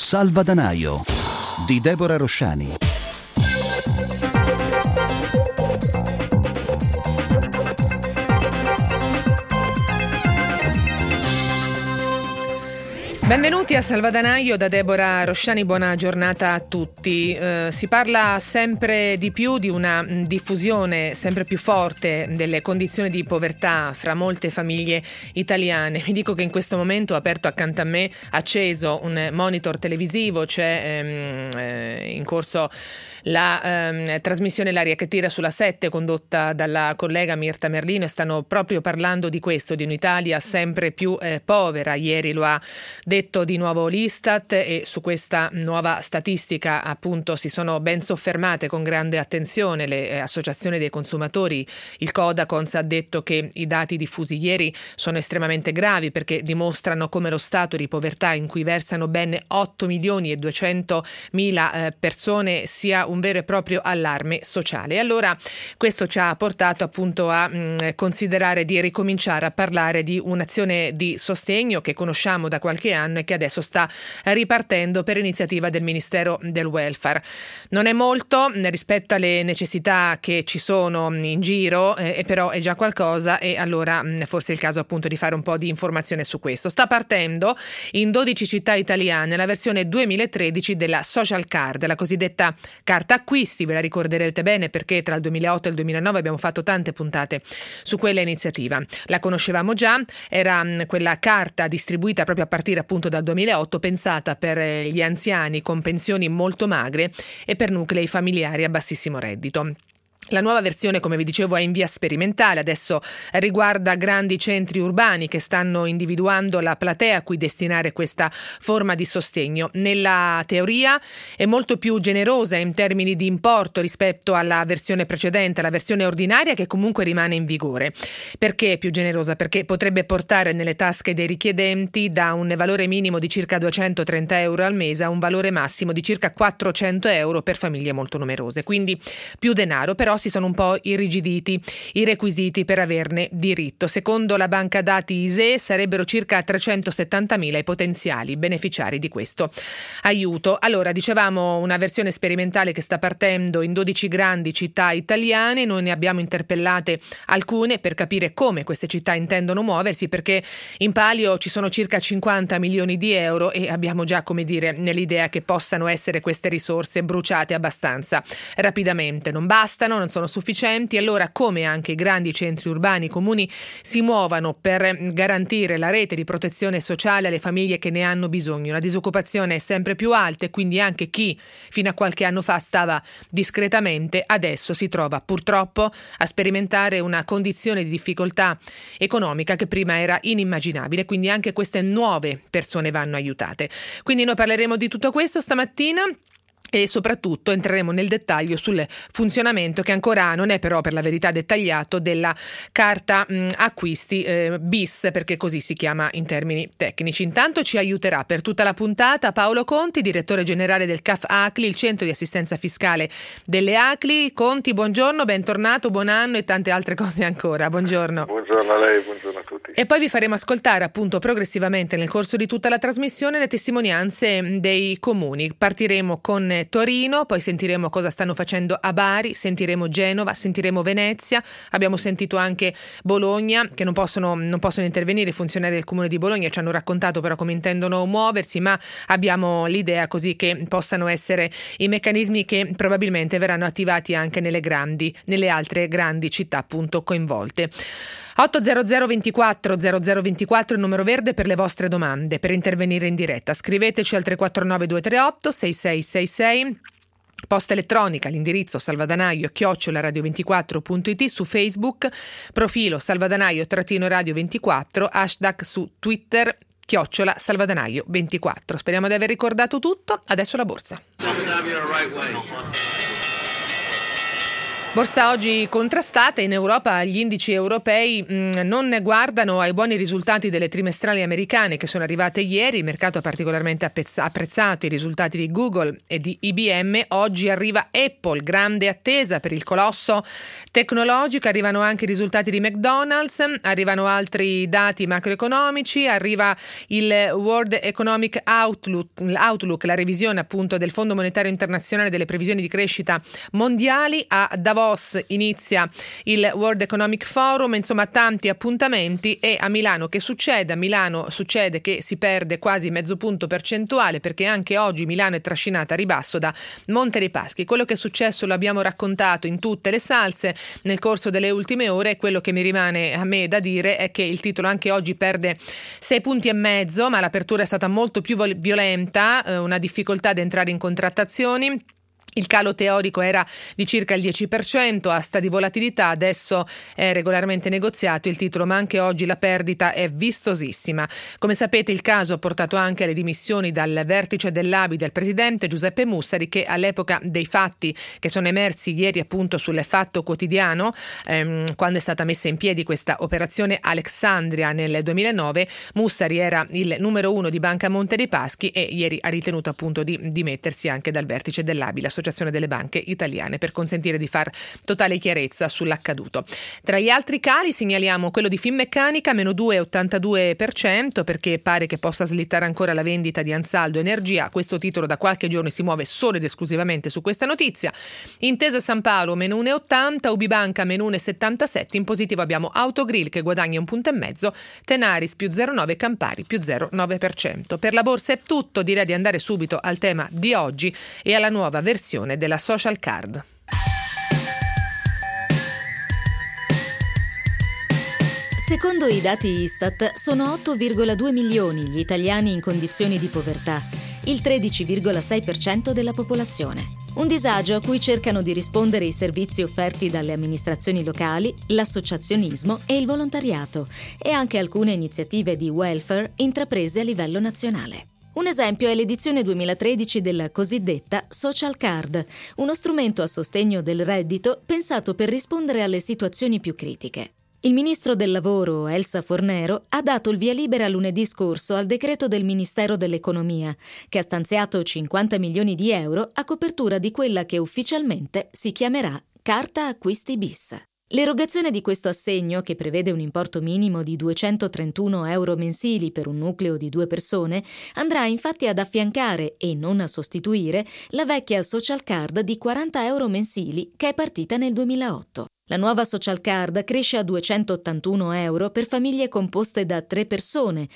Salvadanaio di Deborah Rosciani. Benvenuti a Salvadanaio da Deborah Rosciani, buona giornata a tutti. Si parla sempre di più di una diffusione sempre più forte delle condizioni di povertà fra molte famiglie italiane. Vi dico che in questo momento, aperto accanto a me, acceso un monitor televisivo, c'è in corso la trasmissione L'aria che tira sulla 7 condotta dalla collega Mirta Merlino e stanno proprio parlando di questo, di un'Italia sempre più povera. Ieri lo ha detto di nuovo l'Istat e su questa nuova statistica appunto si sono ben soffermate con grande attenzione le associazioni dei consumatori. Il Codacons ha detto che i dati diffusi ieri sono estremamente gravi perché dimostrano come lo stato di povertà in cui versano ben 8.200.000 persone sia un vero e proprio allarme sociale. E allora questo ci ha portato appunto a considerare di ricominciare a parlare di un'azione di sostegno che conosciamo da qualche anno e che adesso sta ripartendo per iniziativa del Ministero del Welfare. Non è molto rispetto alle necessità che ci sono in giro, però è già qualcosa e allora forse è il caso appunto di fare un po' di informazione su questo. Sta partendo in 12 città italiane la versione 2013 della Social Card, la cosiddetta carta acquisti, ve la ricorderete bene perché tra il 2008 e il 2009 abbiamo fatto tante puntate su quella iniziativa. La conoscevamo già, era quella carta distribuita proprio a partire appunto dal 2008, pensata per gli anziani con pensioni molto magre e per nuclei familiari a bassissimo reddito. La nuova versione, come vi dicevo, è in via sperimentale, adesso riguarda grandi centri urbani che stanno individuando la platea a cui destinare questa forma di sostegno. Nella teoria è molto più generosa in termini di importo rispetto alla versione precedente, la versione ordinaria che comunque rimane in vigore. Perché è più generosa? Perché potrebbe portare nelle tasche dei richiedenti da un valore minimo di circa 230 euro al mese a un valore massimo di circa 400 euro per famiglie molto numerose. Quindi più denaro, però si sono un po' irrigiditi i requisiti per averne diritto. Secondo la banca dati ISEE sarebbero circa 370.000 i potenziali beneficiari di questo aiuto. Allora, dicevamo una versione sperimentale che sta partendo in 12 grandi città italiane. Noi ne abbiamo interpellate alcune per capire come queste città intendono muoversi, perché in palio ci sono circa 50 milioni di euro e abbiamo già, come dire, nell'idea che possano essere queste risorse bruciate abbastanza rapidamente. Non bastano, non sono sufficienti, allora come anche i grandi centri urbani, i comuni si muovano per garantire la rete di protezione sociale alle famiglie che ne hanno bisogno. La disoccupazione è sempre più alta e quindi anche chi fino a qualche anno fa stava discretamente adesso si trova purtroppo a sperimentare una condizione di difficoltà economica che prima era inimmaginabile, quindi anche queste nuove persone vanno aiutate. Quindi noi parleremo di tutto questo stamattina e soprattutto entreremo nel dettaglio sul funzionamento, che ancora non è però per la verità dettagliato, della carta acquisti bis, perché così si chiama in termini tecnici. Intanto ci aiuterà per tutta la puntata Paolo Conti, direttore generale del CAF ACLI, il centro di assistenza fiscale delle ACLI. Conti, buongiorno, bentornato, buon anno e tante altre cose ancora. Buongiorno. Buongiorno a lei, buongiorno a tutti. E poi vi faremo ascoltare appunto progressivamente nel corso di tutta la trasmissione le testimonianze dei comuni. Partiremo con Torino, poi sentiremo cosa stanno facendo a Bari, sentiremo Genova, sentiremo Venezia, abbiamo sentito anche Bologna, che non possono intervenire i funzionari del comune di Bologna, ci hanno raccontato però come intendono muoversi, ma abbiamo l'idea così che possano essere i meccanismi che probabilmente verranno attivati anche nelle altre grandi città appunto coinvolte. 800 24 0024 il numero verde per le vostre domande, per intervenire in diretta. Scriveteci al 349 238 6666. Posta elettronica, l'indirizzo salvadanaio@radio24.it, su Facebook, profilo salvadanaio-radio24, hashtag su Twitter @salvadanaio24. Speriamo di aver ricordato tutto. Adesso la borsa. Borsa oggi contrastata. In Europa gli indici europei non guardano ai buoni risultati delle trimestrali americane che sono arrivate ieri. Il mercato ha particolarmente apprezzato i risultati di Google e di IBM. Oggi arriva Apple, grande attesa per il colosso tecnologico. Arrivano anche i risultati di McDonald's, arrivano altri dati macroeconomici, arriva il World Economic Outlook, la revisione appunto del Fondo Monetario Internazionale delle previsioni di crescita mondiali. A Davos inizia il World Economic Forum, insomma tanti appuntamenti. E a Milano che succede? A Milano succede che si perde quasi mezzo punto percentuale, perché anche oggi Milano è trascinata a ribasso da Monte dei Paschi. Quello che è successo lo abbiamo raccontato in tutte le salse nel corso delle ultime ore. Quello che mi rimane a me da dire è che il titolo anche oggi perde 6,5 punti, ma l'apertura è stata molto più violenta, una difficoltà ad entrare in contrattazioni. Il calo teorico era di circa il 10%, asta di volatilità, adesso è regolarmente negoziato il titolo, ma anche oggi la perdita è vistosissima. Come sapete, il caso ha portato anche alle dimissioni dal vertice dell'ABI del presidente Giuseppe Mussari, che all'epoca dei fatti che sono emersi ieri appunto sul Fatto Quotidiano, quando è stata messa in piedi questa operazione Alexandria nel 2009, Mussari era il numero 1 di Banca Monte dei Paschi e ieri ha ritenuto appunto di dimettersi anche dal vertice dell'ABI, l'Associazione delle banche italiane, per consentire di far totale chiarezza sull'accaduto. Tra gli altri cali segnaliamo quello di Finmeccanica, meno 2,82%, perché pare che possa slittare ancora la vendita di Ansaldo Energia. Questo titolo da qualche giorno si muove solo ed esclusivamente su questa notizia. Intesa San Paolo meno 1,80%, Ubibanca meno 1,77%, in positivo abbiamo Autogrill che guadagna 1,5 punti, Tenaris più 0,9%, Campari più 0,9%. Per la borsa è tutto, direi di andare subito al tema di oggi e alla nuova versione della social card. Secondo i dati Istat, sono 8,2 milioni gli italiani in condizioni di povertà, il 13,6% della popolazione. Un disagio a cui cercano di rispondere i servizi offerti dalle amministrazioni locali, l'associazionismo e il volontariato, e anche alcune iniziative di welfare intraprese a livello nazionale. Un esempio è l'edizione 2013 della cosiddetta Social Card, uno strumento a sostegno del reddito pensato per rispondere alle situazioni più critiche. Il ministro del Lavoro, Elsa Fornero, ha dato il via libera lunedì scorso al decreto del Ministero dell'Economia, che ha stanziato 50 milioni di euro a copertura di quella che ufficialmente si chiamerà Carta Acquisti Bis. L'erogazione di questo assegno, che prevede un importo minimo di 231 euro mensili per un nucleo di 2 persone, andrà infatti ad affiancare e non a sostituire la vecchia social card di 40 euro mensili che è partita nel 2008. La nuova social card cresce a 281 euro per famiglie composte da 3 persone,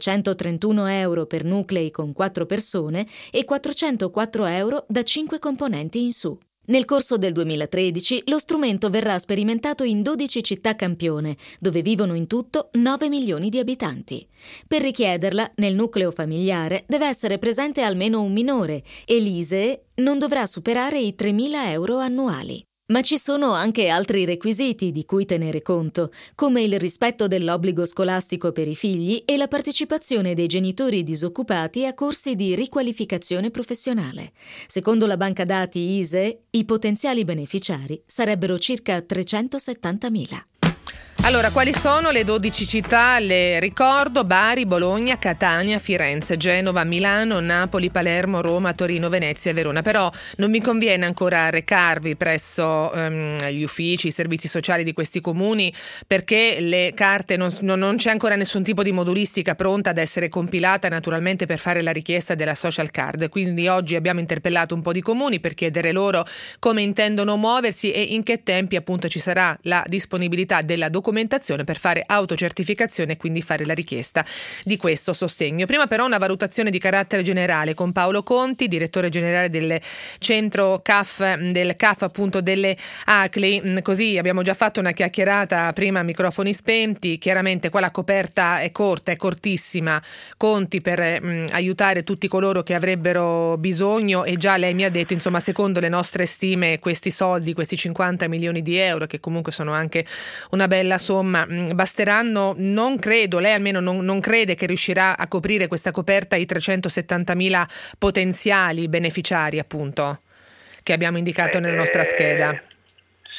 331 euro per nuclei con 4 persone e 404 euro da 5 componenti in su. Nel corso del 2013 lo strumento verrà sperimentato in 12 città campione, dove vivono in tutto 9 milioni di abitanti. Per richiederla, nel nucleo familiare deve essere presente almeno un minore e l'ISEE non dovrà superare i 3.000 euro annuali. Ma ci sono anche altri requisiti di cui tenere conto, come il rispetto dell'obbligo scolastico per i figli e la partecipazione dei genitori disoccupati a corsi di riqualificazione professionale. Secondo la banca dati ISEE, i potenziali beneficiari sarebbero circa 370.000. Allora, quali sono le 12 città? Le ricordo: Bari, Bologna, Catania, Firenze, Genova, Milano, Napoli, Palermo, Roma, Torino, Venezia e Verona. Però non mi conviene ancora recarvi presso gli uffici, i servizi sociali di questi comuni, perché le carte non c'è ancora nessun tipo di modulistica pronta ad essere compilata naturalmente per fare la richiesta della social card. Quindi oggi abbiamo interpellato un po' di comuni per chiedere loro come intendono muoversi e in che tempi appunto ci sarà la disponibilità della documentazione per fare autocertificazione e quindi fare la richiesta di questo sostegno. Prima però una valutazione di carattere generale con Paolo Conti, direttore generale del centro CAF, del CAF appunto delle ACLI. Così abbiamo già fatto una chiacchierata prima a microfoni spenti. Chiaramente qua la coperta è corta, è cortissima. Conti per aiutare tutti coloro che avrebbero bisogno, e già lei mi ha detto, insomma, secondo le nostre stime questi soldi, questi 50 milioni di euro, che comunque sono anche una bella somma, basteranno. Non credo, lei almeno non crede che riuscirà a coprire questa coperta i 370.000 potenziali beneficiari appunto che abbiamo indicato nella nostra scheda.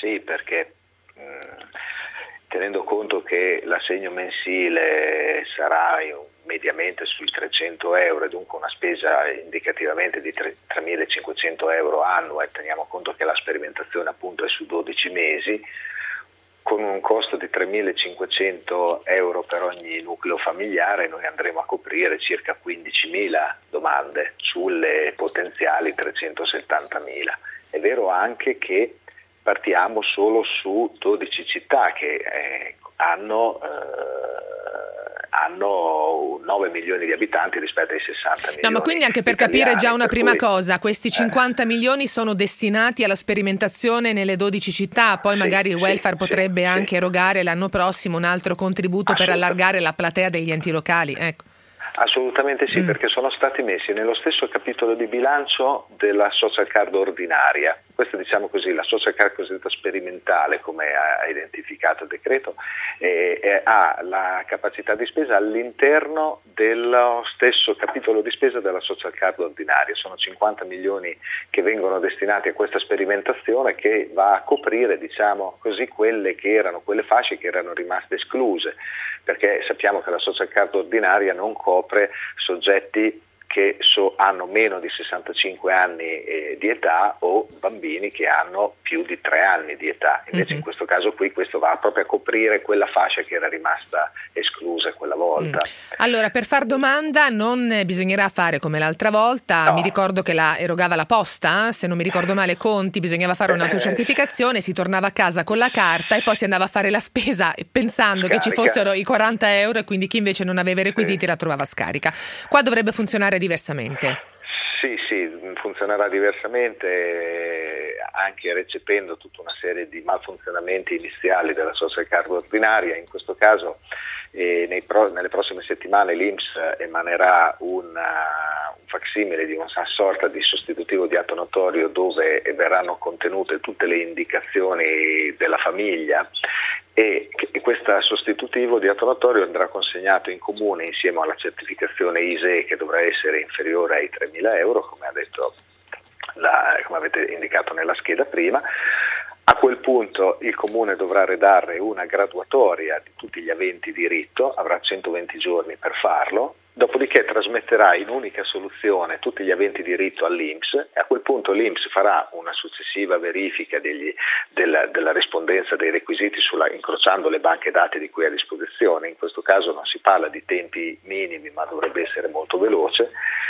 sì, perché tenendo conto che l'assegno mensile sarà mediamente sui 300 euro e dunque una spesa indicativamente di 3.500 euro annua, e teniamo conto che la sperimentazione appunto è su 12 mesi, con un costo di 3.500 euro per ogni nucleo familiare noi andremo a coprire circa 15.000 domande sulle potenziali 370.000. È vero anche che partiamo solo su 12 città che hanno 9 milioni di abitanti rispetto ai 60 milioni. No, ma quindi anche per italiani, capire già una prima cui, cosa, questi 50 milioni sono destinati alla sperimentazione nelle 12 città, poi magari il welfare potrebbe anche erogare l'anno prossimo un altro contributo per allargare la platea degli enti locali, ecco. Assolutamente sì, perché sono stati messi nello stesso capitolo di bilancio della social card ordinaria. Questa, diciamo così, la social card cosiddetta sperimentale, come ha identificato il decreto, ha la capacità di spesa all'interno dello stesso capitolo di spesa della social card ordinaria. Sono 50 milioni che vengono destinati a questa sperimentazione, che va a coprire, diciamo così, quelle fasce che erano rimaste escluse, perché sappiamo che la social card ordinaria non copre soggetti che hanno meno di 65 anni di età o bambini che hanno più di 3 anni di età. Invece in questo caso qui questo va proprio a coprire quella fascia che era rimasta esclusa quella volta. Allora, per far domanda non bisognerà fare come l'altra volta, no. Mi ricordo che la erogava la posta, se non mi ricordo male Conti, bisognava fare un'autocertificazione, si tornava a casa con la carta e poi si andava a fare la spesa pensando che ci fossero i 40 euro e quindi chi invece non aveva i requisiti la trovava scarica. Qua dovrebbe funzionare diversamente. Sì, funzionerà diversamente, anche recependo tutta una serie di malfunzionamenti iniziali della social card ordinaria. In questo caso nelle prossime settimane l'INPS emanerà un facsimile di una sorta di sostitutivo di atto notorio dove verranno contenute tutte le indicazioni della famiglia, e questo sostitutivo di atto notorio andrà consegnato in comune insieme alla certificazione ISEE, che dovrà essere inferiore ai 3.000 euro, come avete indicato nella scheda prima. A quel punto il comune dovrà redarre una graduatoria di tutti gli aventi diritto, avrà 120 giorni per farlo, dopodiché trasmetterà in unica soluzione tutti gli aventi diritto all'INPS, e a quel punto l'INPS farà una successiva verifica della rispondenza dei requisiti incrociando le banche dati di cui è a disposizione. In questo caso non si parla di tempi minimi, ma dovrebbe essere molto veloce,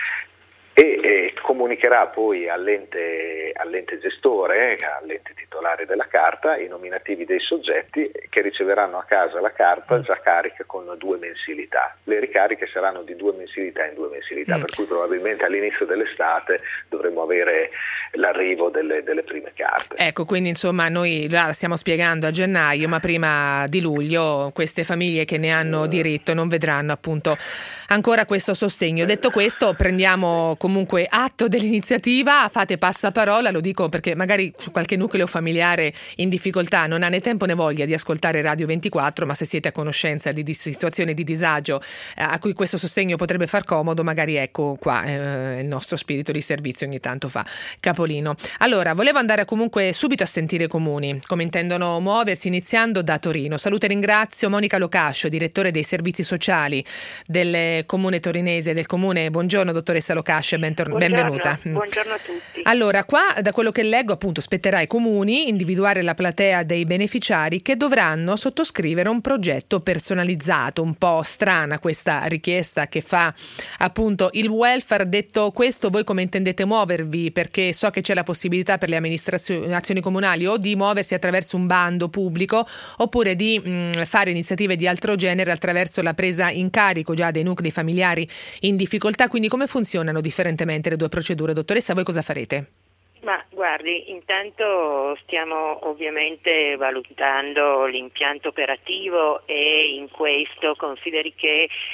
e comunicherà poi all'ente gestore, all'ente titolare della carta, i nominativi dei soggetti che riceveranno a casa la carta già carica con 2 mensilità. Le ricariche saranno di 2 mensilità in 2 mensilità, per cui probabilmente all'inizio dell'estate dovremo avere l'arrivo delle prime carte. Ecco, quindi insomma noi la stiamo spiegando a gennaio, ma prima di luglio queste famiglie che ne hanno diritto non vedranno appunto ancora questo sostegno. Detto questo, prendiamo comunque atto dell'iniziativa, fate passaparola, lo dico perché magari qualche nucleo familiare in difficoltà non ha né tempo né voglia di ascoltare Radio 24, ma se siete a conoscenza di situazioni di disagio a cui questo sostegno potrebbe far comodo, magari ecco qua il nostro spirito di servizio ogni tanto fa capolino. Allora, volevo andare comunque subito a sentire i comuni, come intendono muoversi, iniziando da Torino. Saluto e ringrazio Monica Locascio, direttore dei servizi sociali del comune torinese, del comune. Buongiorno dottoressa Locascio, benvenuta. Buongiorno a tutti. Allora, qua da quello che leggo appunto spetterà ai comuni individuare la platea dei beneficiari che dovranno sottoscrivere un progetto personalizzato. Un po' strana questa richiesta che fa appunto il welfare. Detto questo, voi come intendete muovervi? Perché so che c'è la possibilità per le amministrazioni comunali o di muoversi attraverso un bando pubblico oppure di fare iniziative di altro genere attraverso la presa in carico già dei nuclei familiari in difficoltà. Quindi come funzionano differentemente le 2 procedure? Dottoressa, voi cosa farete? Ma guardi, intanto stiamo ovviamente valutando l'impianto operativo e in questo consideri che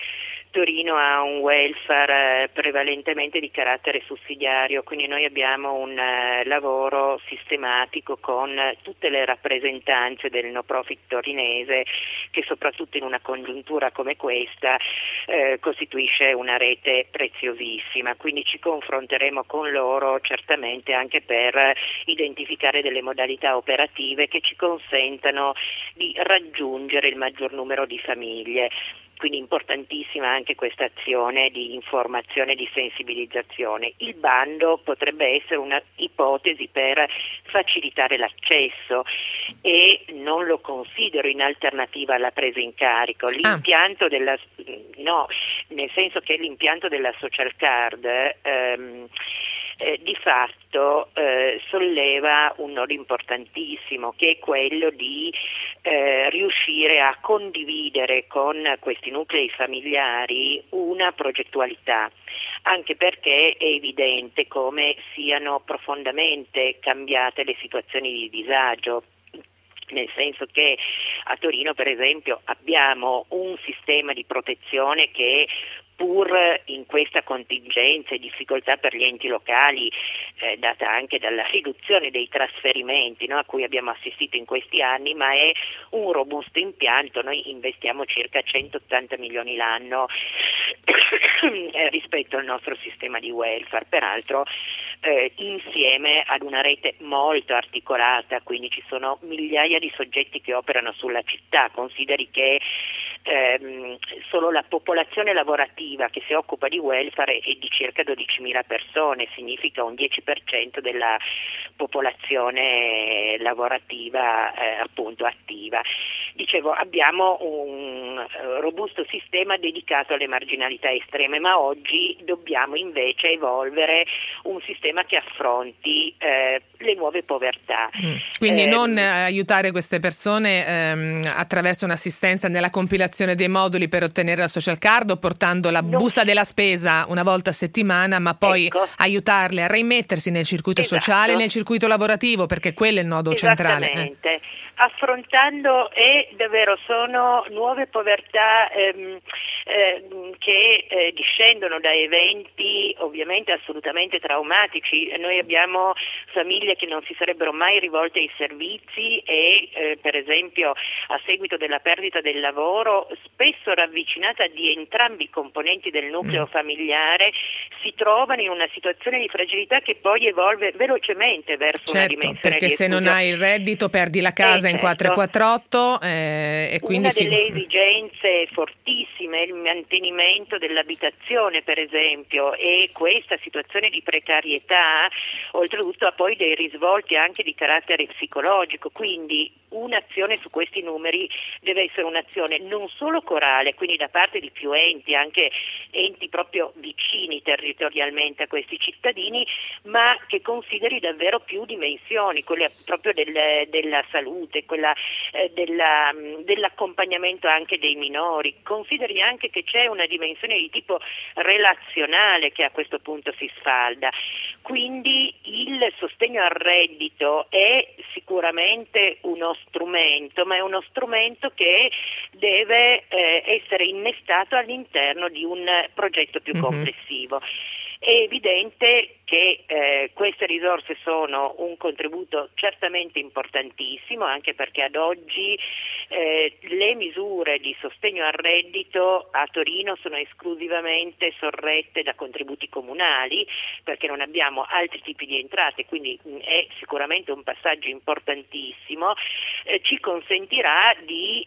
Torino ha un welfare prevalentemente di carattere sussidiario, quindi noi abbiamo un lavoro sistematico con tutte le rappresentanze del no profit torinese, che soprattutto in una congiuntura come questa costituisce una rete preziosissima, quindi ci confronteremo con loro certamente anche per identificare delle modalità operative che ci consentano di raggiungere il maggior numero di famiglie. Quindi importantissima anche questa azione di informazione e di sensibilizzazione. Il bando potrebbe essere una ipotesi per facilitare l'accesso e non lo considero in alternativa alla presa in carico. L'impianto nel senso che l'impianto della social card di fatto solleva un nodo importantissimo, che è quello di riuscire a condividere con questi nuclei familiari una progettualità, anche perché è evidente come siano profondamente cambiate le situazioni di disagio. Nel senso che a Torino, per esempio, abbiamo un sistema di protezione che, pur in questa contingenza e difficoltà per gli enti locali, data anche dalla riduzione dei trasferimenti a cui abbiamo assistito in questi anni, ma è un robusto impianto. Noi investiamo circa 180 milioni l'anno rispetto al nostro sistema di welfare, peraltro insieme ad una rete molto articolata, quindi ci sono migliaia di soggetti che operano sulla città. Consideri che solo la popolazione lavorativa che si occupa di welfare è di circa 12.000 persone, significa un 10% della popolazione lavorativa appunto attiva. Dicevo, abbiamo un robusto sistema dedicato alle marginalità estreme, ma oggi dobbiamo invece evolvere un sistema che affronti le nuove povertà. Quindi non aiutare queste persone attraverso un'assistenza nella compilazione dei moduli per ottenere la social card o portando la busta della spesa una volta a settimana, ma poi aiutarle a reimettersi nel circuito sociale, nel circuito lavorativo, perché quello è il nodo centrale. Esattamente. Affrontando davvero sono nuove povertà che discendono da eventi ovviamente assolutamente traumatici. Noi abbiamo famiglie che non si sarebbero mai rivolte ai servizi e per esempio a seguito della perdita del lavoro, spesso ravvicinata di entrambi i componenti del nucleo familiare, si trovano in una situazione di fragilità che poi evolve velocemente verso una dimensione perché di se non esclusione. hai il reddito perdi la casa in 448 e quindi una delle esigenze fortissime è il mantenimento dell'abitazione, per esempio, e questa situazione di precarietà oltretutto ha poi dei risvolti anche di carattere psicologico, quindi un'azione su questi numeri deve essere un'azione non solo corale, quindi da parte di più enti, anche enti proprio vicini territorialmente a questi cittadini, ma che consideri davvero più dimensioni, quelle proprio della salute, quella dell'accompagnamento anche dei minori. Consideri anche che c'è una dimensione di tipo relazionale che a questo punto si sfalda. Quindi il sostegno al reddito è sicuramente uno strumento, ma è uno strumento che deve essere innestato all'interno di un progetto più complessivo. È evidente che queste risorse sono un contributo certamente importantissimo, anche perché ad oggi le misure di sostegno al reddito a Torino sono esclusivamente sorrette da contributi comunali, perché non abbiamo altri tipi di entrate, quindi è sicuramente un passaggio importantissimo, ci consentirà di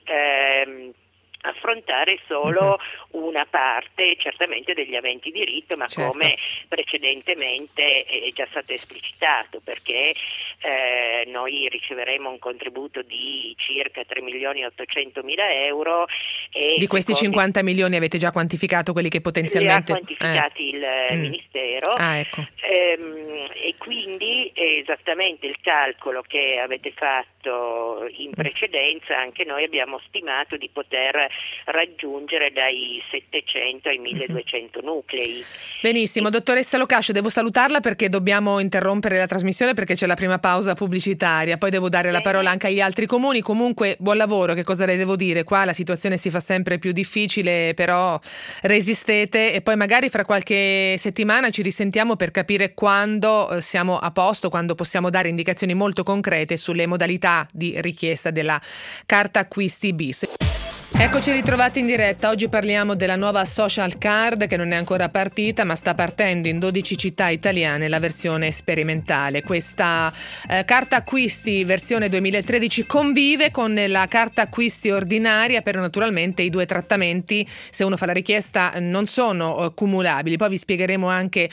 affrontare solo una parte certamente degli aventi diritto, ma come precedentemente è già stato esplicitato, perché noi riceveremo un contributo di circa 3.800.000 euro e di questi 50 milioni avete già quantificato quelli che potenzialmente li ha quantificati il Ministero. Ecco. E quindi esattamente il calcolo che avete fatto in precedenza, anche noi abbiamo stimato di poter raggiungere dai 700 ai 1200 nuclei. Benissimo, dottoressa Locascio, devo salutarla perché dobbiamo interrompere la trasmissione perché c'è la prima pausa pubblicitaria, poi devo dare la parola anche agli altri comuni. Comunque buon lavoro, che cosa le devo dire? Qua la situazione si fa sempre più difficile, però resistete e poi magari fra qualche settimana ci risentiamo per capire quando siamo a posto, quando possiamo dare indicazioni molto concrete sulle modalità di richiesta della carta acquisti bis. Eccoci ritrovati in diretta. Oggi parliamo della nuova social card che non è ancora partita, ma sta partendo in 12 città italiane la versione sperimentale. Questa carta acquisti versione 2013 convive con la carta acquisti ordinaria, però naturalmente i due trattamenti, se uno fa la richiesta, non sono cumulabili. Poi vi spiegheremo anche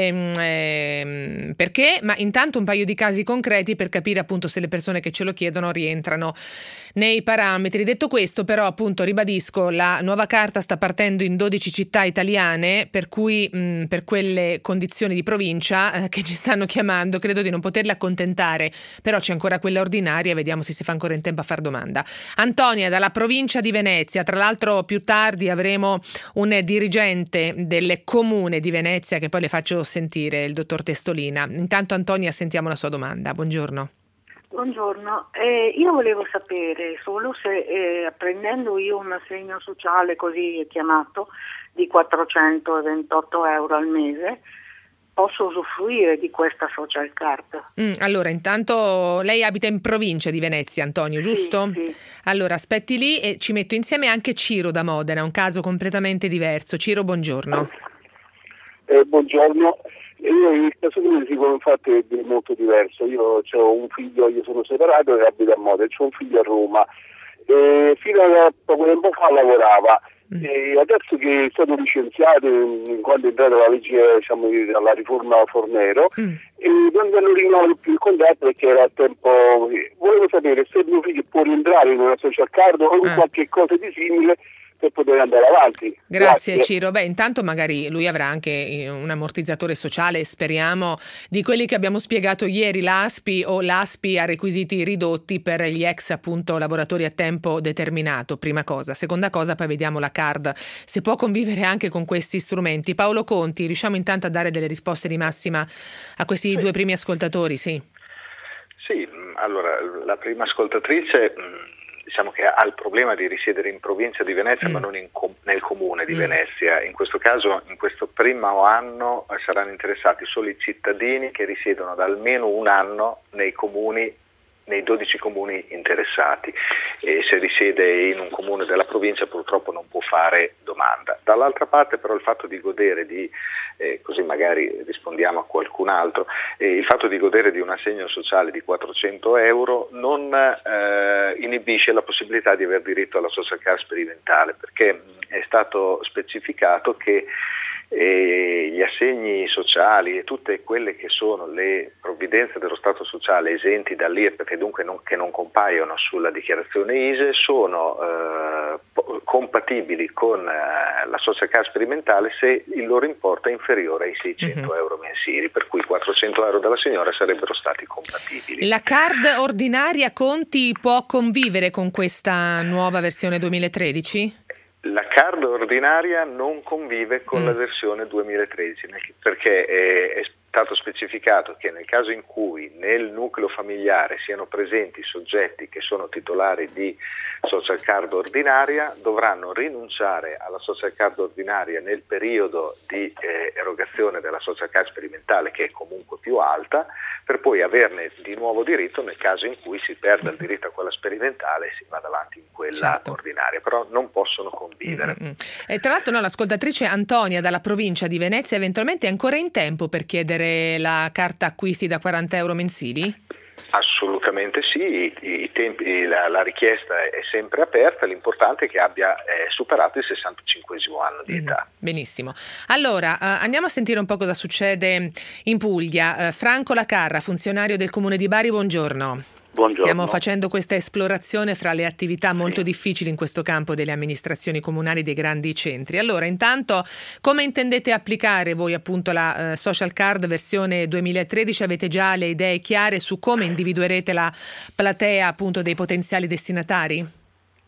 perché, ma intanto un paio di casi concreti per capire appunto se le persone che ce lo chiedono rientrano nei parametri. Detto questo, però, appunto, ribadisco, la nuova carta sta partendo in 12 città italiane, per cui per quelle condizioni di provincia che ci stanno chiamando, credo di non poterle accontentare, però c'è ancora quella ordinaria, vediamo se si fa ancora in tempo a far domanda. Antonia, dalla provincia di Venezia, tra l'altro più tardi avremo un dirigente del comune di Venezia che poi le faccio sentire, il dottor Testolina. Intanto Antonia, sentiamo la sua domanda. Buongiorno. Buongiorno, io volevo sapere solo se prendendo io un assegno sociale così chiamato di 428 euro al mese posso usufruire di questa social card. Allora, intanto lei abita in provincia di Venezia, Antonio, giusto? Sì. Allora, aspetti lì e ci metto insieme anche Ciro da Modena, un caso completamente diverso. Ciro, buongiorno. Buongiorno. Io il caso mio infatti è molto diverso. Io ho un figlio, io sono separato e abito a Modena, ho un figlio a Roma. Fino a poco tempo fa lavorava e adesso che è stato licenziato in quanto è entrata la legge, la riforma Fornero, e non mi hanno rinnovato più il contratto perché era a tempo. Volevo sapere se mio figlio può rientrare in una social card o in qualche cosa di simile per poter andare avanti. Grazie Ciro. Intanto magari lui avrà anche un ammortizzatore sociale, speriamo, di quelli che abbiamo spiegato ieri, l'ASPI o l'ASPI a requisiti ridotti per gli ex appunto lavoratori a tempo determinato, prima cosa. Seconda cosa, poi vediamo la card, se può convivere anche con questi strumenti. Paolo Conti, riusciamo intanto a dare delle risposte di massima a questi due primi ascoltatori? Sì, allora la prima ascoltatrice diciamo che ha il problema di risiedere in provincia di Venezia ma non nel comune di Venezia. In questo caso, in questo primo anno saranno interessati solo i cittadini che risiedono da almeno un anno nei 12 comuni interessati, e se risiede in un comune della provincia purtroppo non può fare domanda. Dall'altra parte però il fatto di godere di, così magari rispondiamo a qualcun altro, il fatto di godere di un assegno sociale di 400 euro non inibisce la possibilità di aver diritto alla social card sperimentale, perché è stato specificato che gli assegni sociali e tutte quelle che sono le provvidenze dello Stato sociale esenti dall'IRPEF e dunque che non compaiono sulla dichiarazione ISEE sono compatibili con la social card sperimentale se il loro importo è inferiore ai 600 euro mensili, per cui 400 euro della signora sarebbero stati compatibili. La card ordinaria, Conti, può convivere con questa nuova versione 2013? La card ordinaria non convive con la versione 2013 perché è stato specificato che nel caso in cui nel nucleo familiare siano presenti soggetti che sono titolari di social card ordinaria dovranno rinunciare alla social card ordinaria nel periodo di erogazione della social card sperimentale, che è comunque più alta, per poi averne di nuovo diritto nel caso in cui si perda il diritto a quella sperimentale e si vada avanti in quella ordinaria, però non possono convivere. E tra l'altro l'ascoltatrice Antonia dalla provincia di Venezia eventualmente è ancora in tempo per chiedere la carta acquisti da 40 euro mensili? Assolutamente sì, i tempi, la richiesta è sempre aperta, l'importante è che abbia superato il 65esimo anno di età. Benissimo. Allora, andiamo a sentire un po' cosa succede in Puglia. Franco Lacarra, funzionario del comune di Bari, buongiorno. Buongiorno. Stiamo facendo questa esplorazione fra le attività molto difficili in questo campo delle amministrazioni comunali dei grandi centri. Allora, intanto, come intendete applicare voi appunto la social card versione 2013? Avete già le idee chiare su come individuerete la platea appunto dei potenziali destinatari?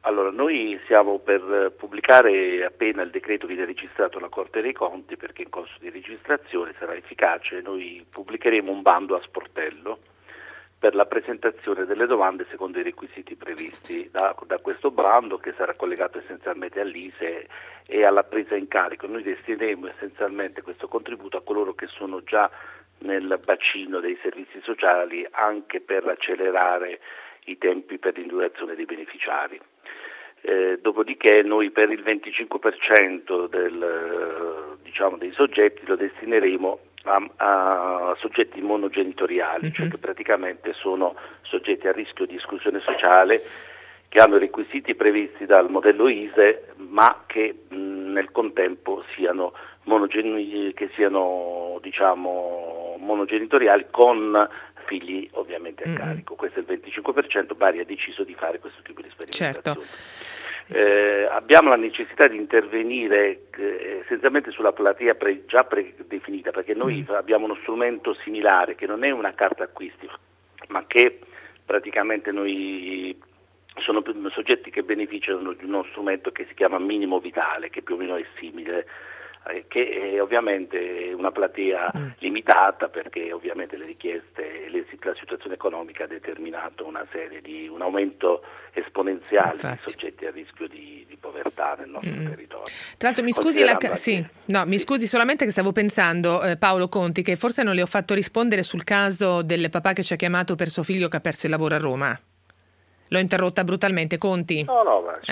Allora, noi siamo per pubblicare appena il decreto viene registrato alla Corte dei Conti, perché in corso di registrazione sarà efficace. Noi pubblicheremo un bando a sportello per la presentazione delle domande secondo i requisiti previsti da questo bando, che sarà collegato essenzialmente all'ISEE e alla presa in carico. Noi destineremo essenzialmente questo contributo a coloro che sono già nel bacino dei servizi sociali, anche per accelerare i tempi per l'individuazione dei beneficiari. Dopodiché noi per il 25% dei soggetti lo destineremo a soggetti monogenitoriali, cioè che praticamente sono soggetti a rischio di esclusione sociale, che hanno i requisiti previsti dal modello ISEE, ma che nel contempo siano monogenitoriali con figli ovviamente a carico. Questo è il 25%. Bari ha deciso di fare questo tipo di sperimentazione. Certo. Abbiamo la necessità di intervenire essenzialmente sulla platea già predefinita, perché noi abbiamo uno strumento similare che non è una carta acquisti, ma che praticamente sono soggetti che beneficiano di uno strumento che si chiama minimo vitale, che più o meno è simile, che è ovviamente una platea limitata, perché ovviamente le richieste, la situazione economica ha determinato un aumento esponenziale di soggetti a rischio di povertà nel nostro territorio. Tra l'altro mi scusi solamente che stavo pensando, Paolo Conti, che forse non le ho fatto rispondere sul caso del papà che ci ha chiamato per suo figlio che ha perso il lavoro a Roma. L'ho interrotta brutalmente, Conti? No, ma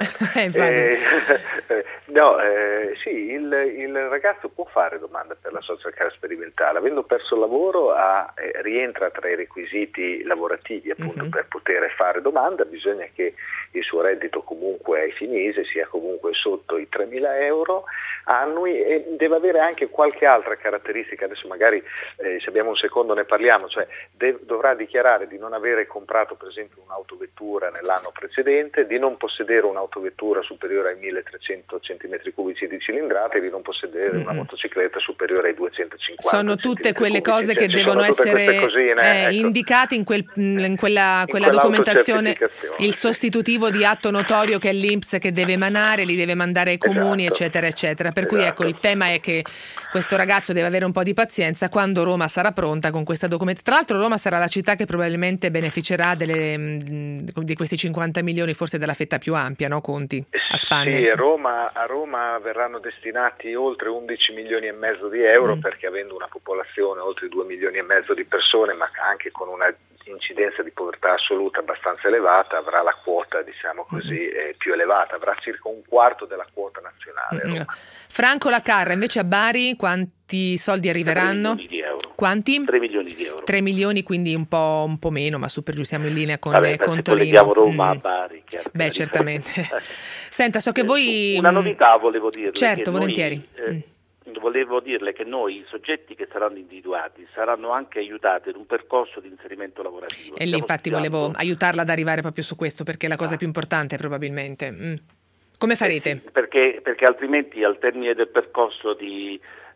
sì, il ragazzo può fare domanda per la social care sperimentale. Avendo perso il lavoro rientra tra i requisiti lavorativi appunto per poter fare domanda. Bisogna che il suo reddito comunque ai fini ISEE sia comunque sotto i 3.000 euro annui, e deve avere anche qualche altra caratteristica. Adesso magari se abbiamo un secondo ne parliamo, cioè dovrà dichiarare di non avere comprato per esempio un'autovettura nell'anno precedente, di non possedere un'autovettura superiore ai 1.300 cm3 di cilindrata e di non possedere una motocicletta superiore ai 250 Sono tutte quelle cose che devono essere indicate in quella documentazione, il sostitutivo di atto notorio che è l'INPS che deve emanare, li deve mandare ai comuni, eccetera eccetera. Per cui ecco, il tema è che questo ragazzo deve avere un po' di pazienza quando Roma sarà pronta con questa documentazione. Tra l'altro Roma sarà la città che probabilmente beneficerà di questi 50 milioni, forse della fetta più ampia, no, Conti? A Spanne. Sì, a Roma verranno destinati oltre 11 milioni e mezzo di euro, perché avendo una popolazione oltre 2 milioni e mezzo di persone, ma anche con una incidenza di povertà assoluta abbastanza elevata, avrà la quota, diciamo così, più elevata, avrà circa un quarto della quota nazionale. Franco Lacarra, invece a Bari quanti soldi arriveranno? 3 milioni di euro. Quanti? 3 milioni di euro. 3 milioni, quindi un po' meno, ma su per giù siamo in linea con Torino. Colleghiamo Roma a Bari. Beh, certamente. Senta, so che voi... Una novità volevo dirle. Certo, volentieri. Volevo dirle che noi, i soggetti che saranno individuati, saranno anche aiutati in un percorso di inserimento lavorativo. E lì infatti volevo aiutarla ad arrivare proprio su questo, perché è la cosa più importante probabilmente. Come farete? Sì, perché altrimenti al termine del percorso di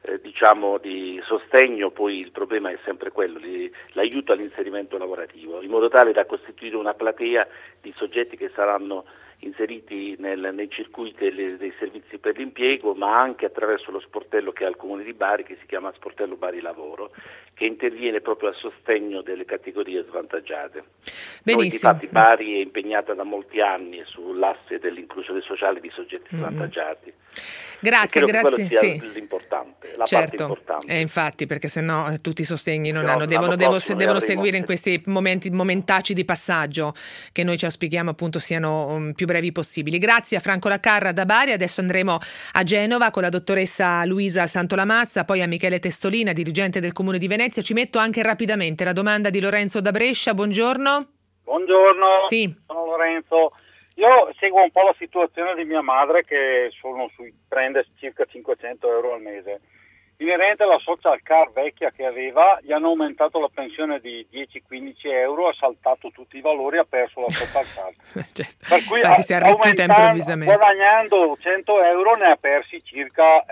sostegno, poi il problema è sempre quello, l'aiuto all'inserimento lavorativo, in modo tale da costituire una platea di soggetti che saranno inseriti nei circuiti dei servizi per l'impiego, ma anche attraverso lo sportello che ha il Comune di Bari, che si chiama Sportello Bari Lavoro, che interviene proprio a sostegno delle categorie svantaggiate. Benissimo. Infatti Bari è impegnata da molti anni sull'asse dell'inclusione sociale di soggetti svantaggiati. Grazie. Sì. L'importante, parte importante. Infatti, perché sennò tutti i sostegni devono seguire in questi momentacci di passaggio che noi ci auspichiamo appunto siano più brevi possibili. Grazie a Franco Lacarra da Bari. Adesso andremo a Genova con la dottoressa Luisa Santolamazza, poi a Michele Testolina, dirigente del Comune di Venezia. Ci metto anche rapidamente la domanda di Lorenzo da Brescia. Buongiorno. Buongiorno. Sì. Sono Lorenzo. Io seguo un po' la situazione di mia madre, che prende circa 500 euro al mese. Inerente alla social care vecchia che aveva, gli hanno aumentato la pensione di 10-15 euro, ha saltato tutti i valori, ha perso la social care. Certo. Per cui si è arricchita improvvisamente. Guadagnando 100 euro ne ha persi circa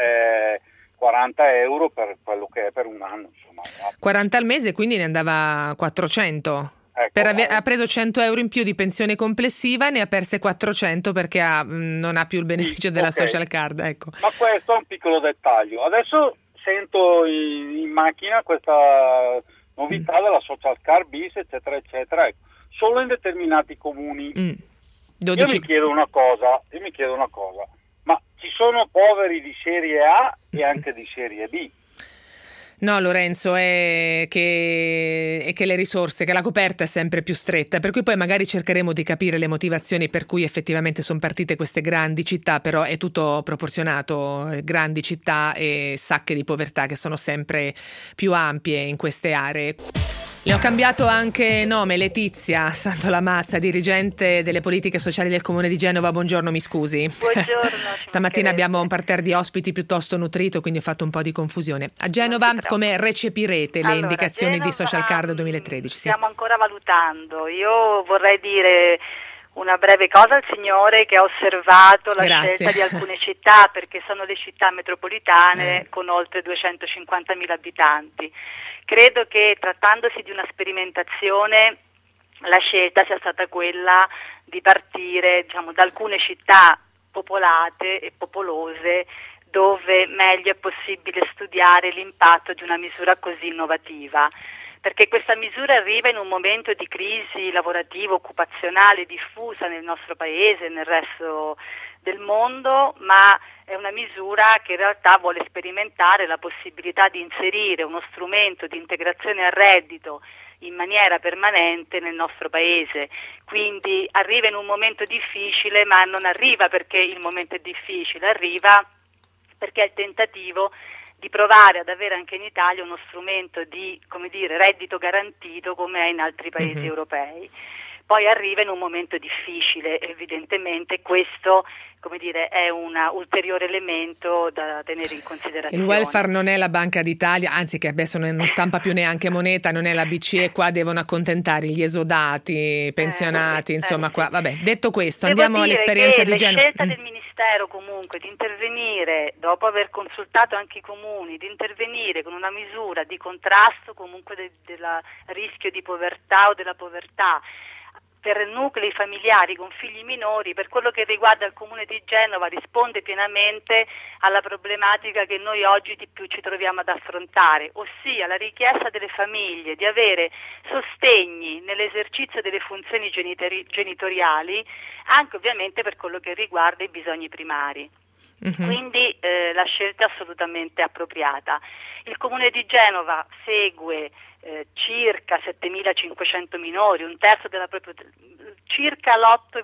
40 euro per quello che è per un anno. Insomma. 40 al mese, quindi ne andava 400. ha preso 100 euro in più di pensione complessiva e ne ha perse 400 perché non ha più il beneficio della social card. Ecco. Ma questo è un piccolo dettaglio. Adesso sento in macchina questa novità della social card bis, eccetera, eccetera. Ecco, solo in determinati comuni. 12. Io mi chiedo una cosa. Ma ci sono poveri di serie A e anche di serie B? No, Lorenzo, è che le risorse, che la coperta è sempre più stretta, per cui poi magari cercheremo di capire le motivazioni per cui effettivamente sono partite queste grandi città, però è tutto proporzionato, grandi città e sacche di povertà che sono sempre più ampie in queste aree. Le ho cambiato anche nome, Letizia Santolamazza, dirigente delle politiche sociali del Comune di Genova. Buongiorno, mi scusi. Buongiorno. Stamattina abbiamo un parterre di ospiti piuttosto nutrito, quindi ho fatto un po' di confusione. A Genova come recepirete le indicazioni di Social Card 2013? Stiamo ancora valutando. Io vorrei dire una breve cosa al signore che ha osservato la scelta di alcune città, perché sono le città metropolitane con oltre 250.000 abitanti. Credo che trattandosi di una sperimentazione la scelta sia stata quella di partire, da alcune città popolate e popolose dove meglio è possibile studiare l'impatto di una misura così innovativa. Perché questa misura arriva in un momento di crisi lavorativa, occupazionale diffusa nel nostro paese e nel resto del mondo, ma è una misura che in realtà vuole sperimentare la possibilità di inserire uno strumento di integrazione al reddito in maniera permanente nel nostro paese. Quindi arriva in un momento difficile, ma non arriva perché il momento è difficile, arriva perché è il tentativo di provare ad avere anche in Italia uno strumento di, reddito garantito come è in altri paesi europei. Poi arriva in un momento difficile, evidentemente questo, è un ulteriore elemento da tenere in considerazione. Il welfare non è la Banca d'Italia, anzi che adesso non stampa più neanche moneta, non è la BCE, qua devono accontentare gli esodati, pensionati, insomma qua. Vabbè, detto questo, andiamo all'esperienza di Genova. La scelta del Ministero comunque di intervenire, dopo aver consultato anche i comuni, di intervenire con una misura di contrasto comunque del rischio di povertà o della povertà, per nuclei familiari con figli minori, per quello che riguarda il Comune di Genova, risponde pienamente alla problematica che noi oggi di più ci troviamo ad affrontare, ossia la richiesta delle famiglie di avere sostegni nell'esercizio delle funzioni genitoriali, anche ovviamente per quello che riguarda i bisogni primari. Quindi la scelta è assolutamente appropriata. Il Comune di Genova segue circa 7.500 minori, un terzo circa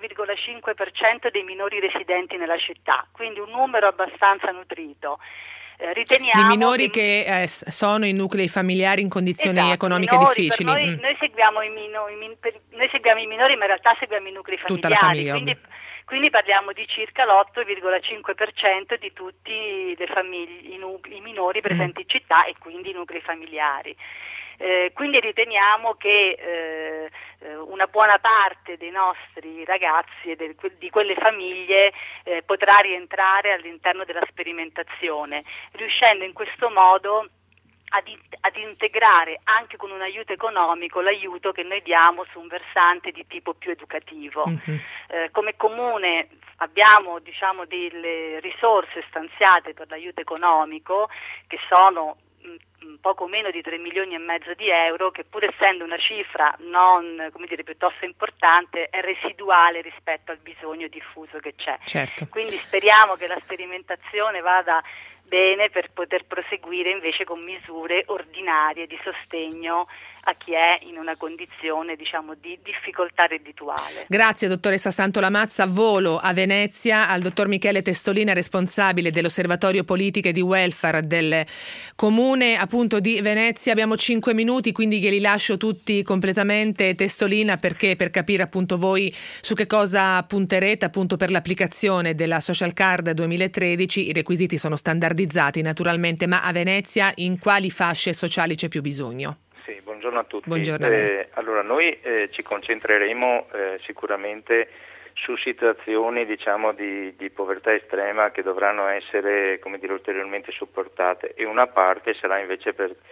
l'8,5% dei minori residenti nella città, quindi un numero abbastanza nutrito. Riteniamo di minori che sono in nuclei familiari in condizioni economiche difficili. Noi seguiamo i minori, ma in realtà seguiamo i nuclei familiari. Tutta la famiglia, quindi parliamo di circa l'8,5% di tutti le famiglie, i minori presenti in città e quindi i nuclei familiari. Quindi riteniamo che una buona parte dei nostri ragazzi e di quelle famiglie potrà rientrare all'interno della sperimentazione, riuscendo in questo modo ad integrare anche con un aiuto economico l'aiuto che noi diamo su un versante di tipo più educativo. Come comune abbiamo delle risorse stanziate per l'aiuto economico che sono poco meno di 3 milioni e mezzo di euro, che pur essendo una cifra non piuttosto importante è residuale rispetto al bisogno diffuso che c'è. Certo. Quindi speriamo che la sperimentazione vada bene per poter proseguire invece con misure ordinarie di sostegno a chi è in una condizione di difficoltà reddituale. Grazie dottoressa Santolamazza. Volo a Venezia al dottor Michele Testolina, responsabile dell'Osservatorio Politiche di Welfare del Comune appunto di Venezia. Abbiamo 5 minuti, quindi glieli lascio tutti completamente, Testolina, perché per capire appunto voi su che cosa punterete appunto per l'applicazione della Social Card 2013. I requisiti sono standardizzati naturalmente, ma a Venezia in quali fasce sociali c'è più bisogno? Sì, buongiorno a tutti. Buongiorno. Allora noi ci concentreremo sicuramente su situazioni di povertà estrema che dovranno essere ulteriormente supportate, e una parte sarà invece per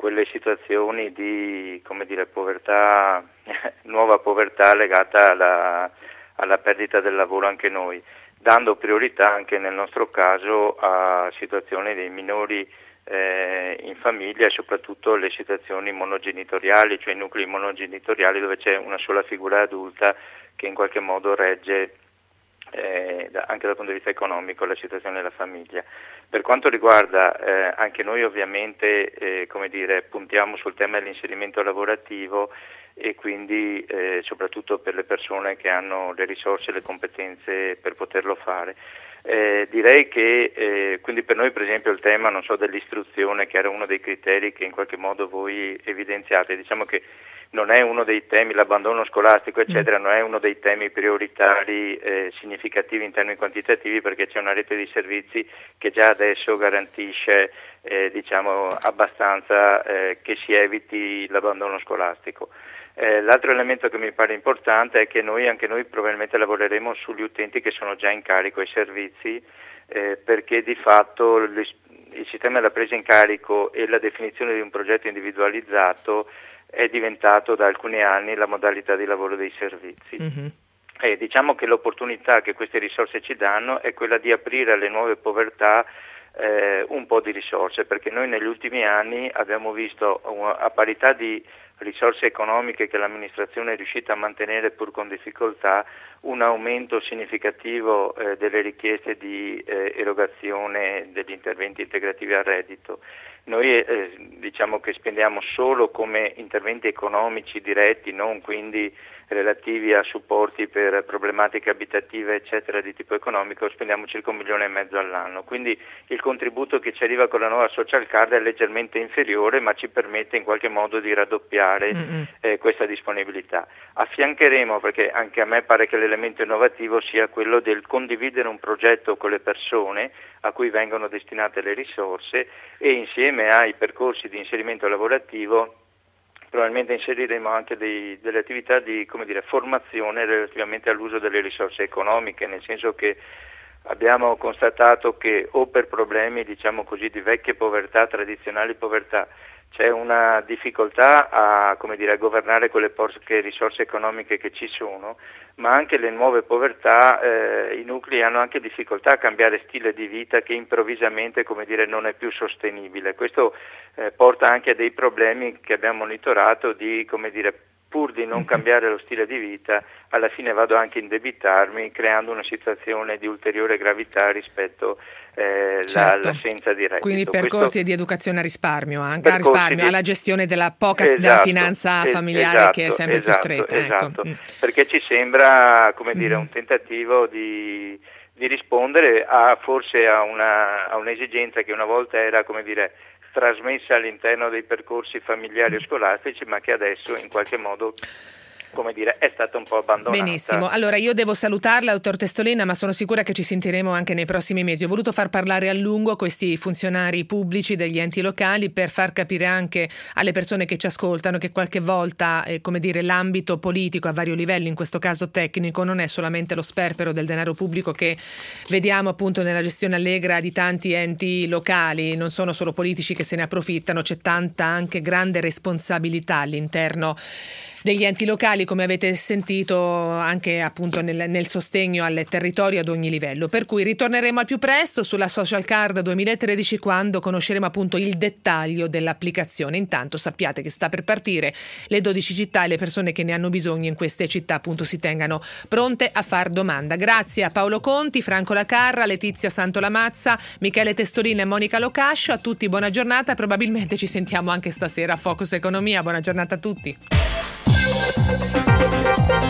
quelle situazioni di, come dire, povertà, nuova povertà legata alla perdita del lavoro anche noi, dando priorità anche nel nostro caso a situazioni dei minori in famiglia e soprattutto le situazioni monogenitoriali, cioè i nuclei monogenitoriali dove c'è una sola figura adulta che in qualche modo regge anche dal punto di vista economico la situazione della famiglia. Per quanto riguarda anche noi ovviamente come dire, puntiamo sul tema dell'inserimento lavorativo e quindi soprattutto per le persone che hanno le risorse e le competenze per poterlo fare. Direi che quindi per noi per esempio il tema dell'istruzione, che era uno dei criteri che in qualche modo voi evidenziate, diciamo che non è uno dei temi, l'abbandono scolastico eccetera, non è uno dei temi prioritari significativi in termini quantitativi, perché c'è una rete di servizi che già adesso garantisce abbastanza che si eviti l'abbandono scolastico. L'altro elemento che mi pare importante è che anche noi probabilmente lavoreremo sugli utenti che sono già in carico ai servizi, perché di fatto il sistema della presa in carico e la definizione di un progetto individualizzato è diventato da alcuni anni la modalità di lavoro dei servizi. Mm-hmm. Diciamo che l'opportunità che queste risorse ci danno è quella di aprire alle nuove povertà un po' di risorse, perché noi negli ultimi anni abbiamo visto a parità di risorse economiche che l'amministrazione è riuscita a mantenere pur con difficoltà, un aumento significativo delle richieste di erogazione degli interventi integrativi al reddito. Noi diciamo che spendiamo solo come interventi economici diretti, non quindi relativi a supporti per problematiche abitative eccetera di tipo economico, spendiamo circa 1,5 milioni all'anno, quindi il contributo che ci arriva con la nuova social card è leggermente inferiore, ma ci permette in qualche modo di raddoppiare questa disponibilità. Affiancheremo, perché anche a me pare che l'elemento innovativo sia quello del condividere un progetto con le persone a cui vengono destinate le risorse, e insieme ai percorsi di inserimento lavorativo probabilmente inseriremo anche delle attività di formazione relativamente all'uso delle risorse economiche, nel senso che abbiamo constatato che o per problemi di vecchie povertà, tradizionali povertà, c'è una difficoltà a governare quelle poche risorse economiche che ci sono, ma anche le nuove povertà, i nuclei hanno anche difficoltà a cambiare stile di vita che improvvisamente non è più sostenibile. Questo porta anche a dei problemi che abbiamo monitorato di pur di non cambiare lo stile di vita, alla fine vado anche a indebitarmi, creando una situazione di ulteriore gravità rispetto all'assenza di reddito. Quindi percorsi di educazione a risparmio, anche alla gestione della della finanza familiare, che è sempre più stretta. Esatto. Perché ci sembra un tentativo di rispondere forse a un'esigenza che una volta era trasmessa all'interno dei percorsi familiari o scolastici, ma che adesso in qualche modo è stata un po' abbandonata. Benissimo, allora io devo salutarla, dottor Testolina, ma sono sicura che ci sentiremo anche nei prossimi mesi. Ho voluto far parlare a lungo questi funzionari pubblici degli enti locali per far capire anche alle persone che ci ascoltano che qualche volta l'ambito politico a vario livello, in questo caso tecnico, non è solamente lo sperpero del denaro pubblico che vediamo appunto nella gestione allegra di tanti enti locali. Non sono solo politici che se ne approfittano, c'è tanta anche grande responsabilità all'interno degli enti locali, come avete sentito anche appunto nel sostegno al territorio ad ogni livello. Per cui ritorneremo al più presto sulla Social Card 2013, quando conosceremo appunto il dettaglio dell'applicazione. Intanto sappiate che sta per partire, le 12 città e le persone che ne hanno bisogno in queste città appunto si tengano pronte a far domanda. Grazie a Paolo Conti, Franco Lacarra, Letizia Santolamazza, Michele Testolina e Monica Locascio. A tutti buona giornata, probabilmente ci sentiamo anche stasera a Focus Economia. Buona giornata a tutti.